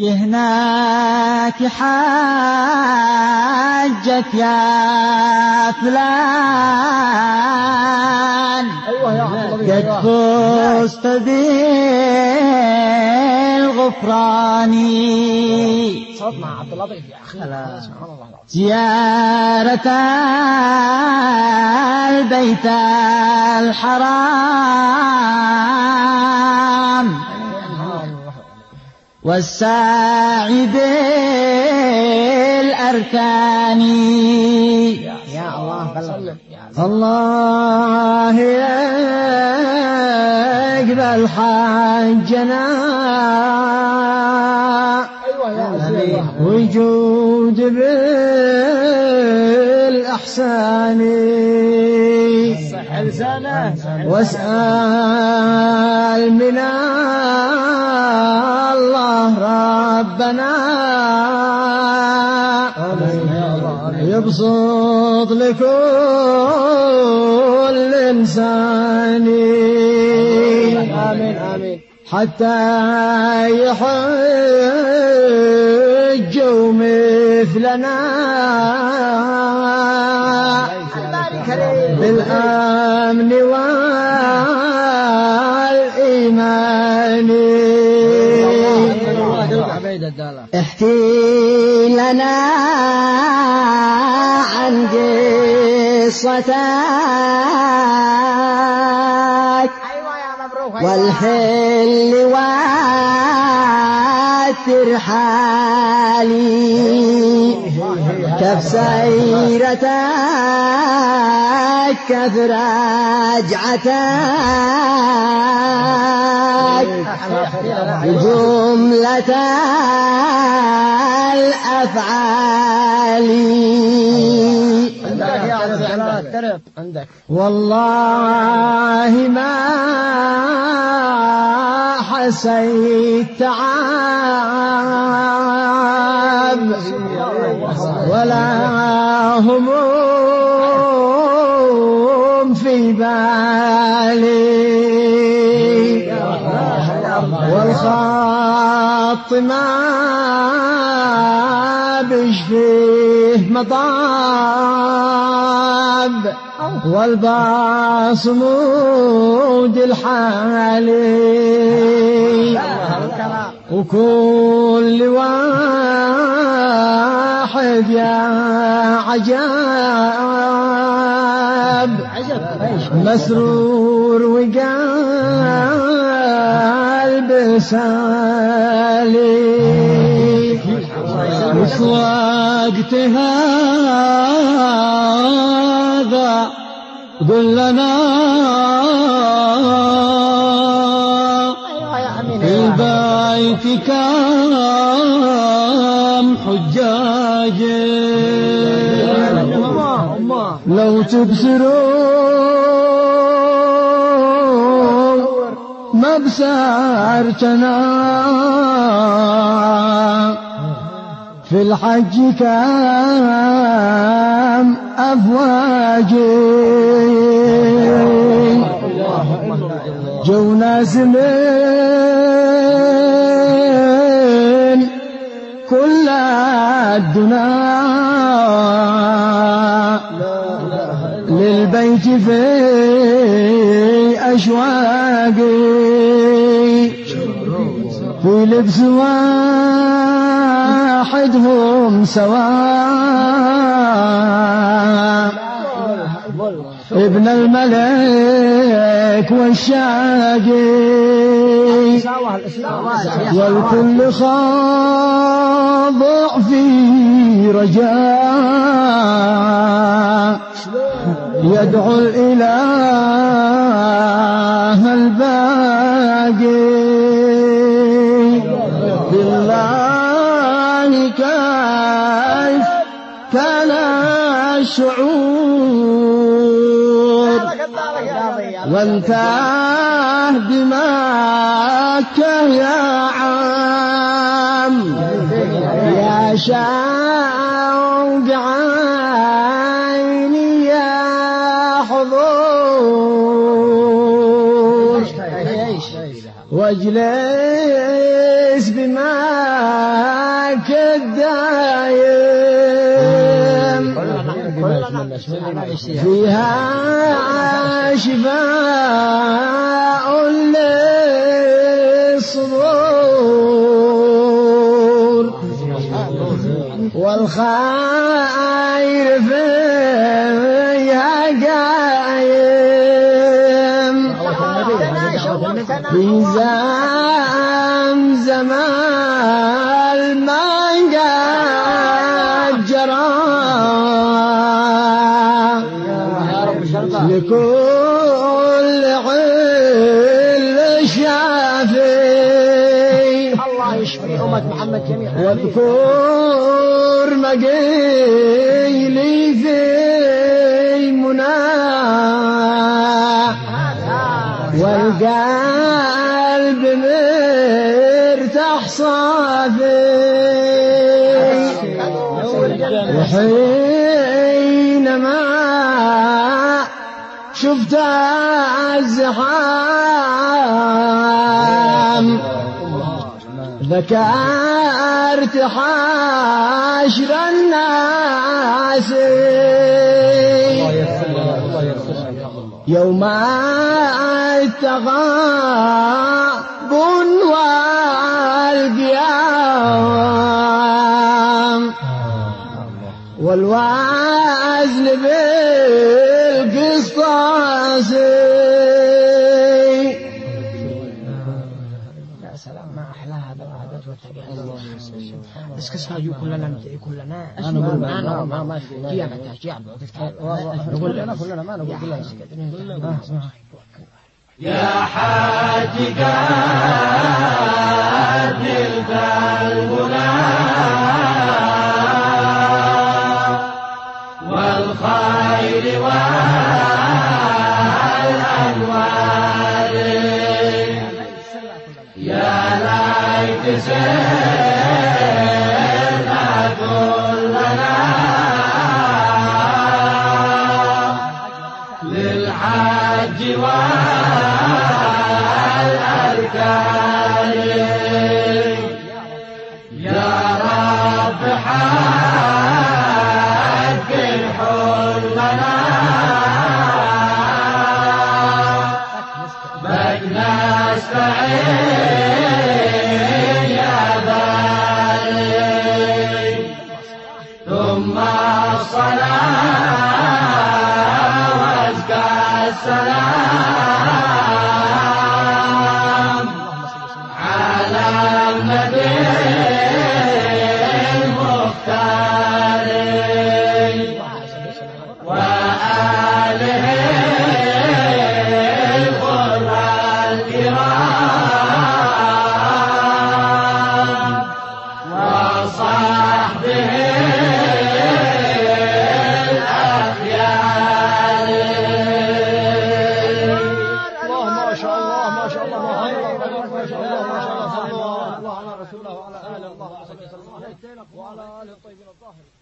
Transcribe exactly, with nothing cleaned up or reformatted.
يهناك حاجك يا فلان قد فزت بالغفران زيارة البيت الحرام والسعي بالأركان يا الله بلغ الله يقبل حجنا ويجود بالأحسان واسأل من الله ربنا يبسط لكل إنسان آمين آمين حتى يحجوا مثلنا بالأمن والإيمان احكي لنا عن قصتك والحل والترحالي كيف سيرتك كيف رجعتك جملة الأفعال والله ما حسيت تعب ولا هموم في بالي والخط ما بشفيه مطاب والباصمود الحالي وكل واحد يا عجاب مسرور وقلب سالي وش وقت هذا قل لنا البيت كم حجاج لو تبصروا مبصرتنا في الحج كم أفواج جو ناس من كل الدنا للبيت في أشواقي في لبس واحد هم سواء ابن الملك والشاقي والكل خاضع في رجاء يدعو الإله الباقي بالله كيف كان الشعور وانتهى بمكة يا عام يا شوق عيني يا حضور واجلس بما الدايم فيها شفاء للصدور والخير فيها قايم في زمزم الماء قد جرى لكل عل شافي الله يشفي أمة محمد جميعا واذكر مقيلي في مناه والقلب مرتاح صافي وحينما شفت الزحام ذكرت حشر الناس يوم التغاب والقيام والوزن بالقسطاس. يا سلام ما أحلى هذا العادات والتقاليد. بس كسر يو كلنا كلنا أنا أقول ما ما ما جي أنا تاجي نقول لنا كلنا ما نقول كلنا يا حاج قد نلت الغلا والخير والأنوار يا ليت سرنا كلنا للحج والأركان يا رب حق حلمنا بك نستعين يا باري ثم الصلاة وازكى السلام على النبي المختار وآله الغر الكرام وصحبه الأخيار. الله ما شاء الله ما شاء الله ما شاء الله ما شاء الله صلى الله على رسوله وعلى آله الله وعلى آله الطيبين الطاهرين.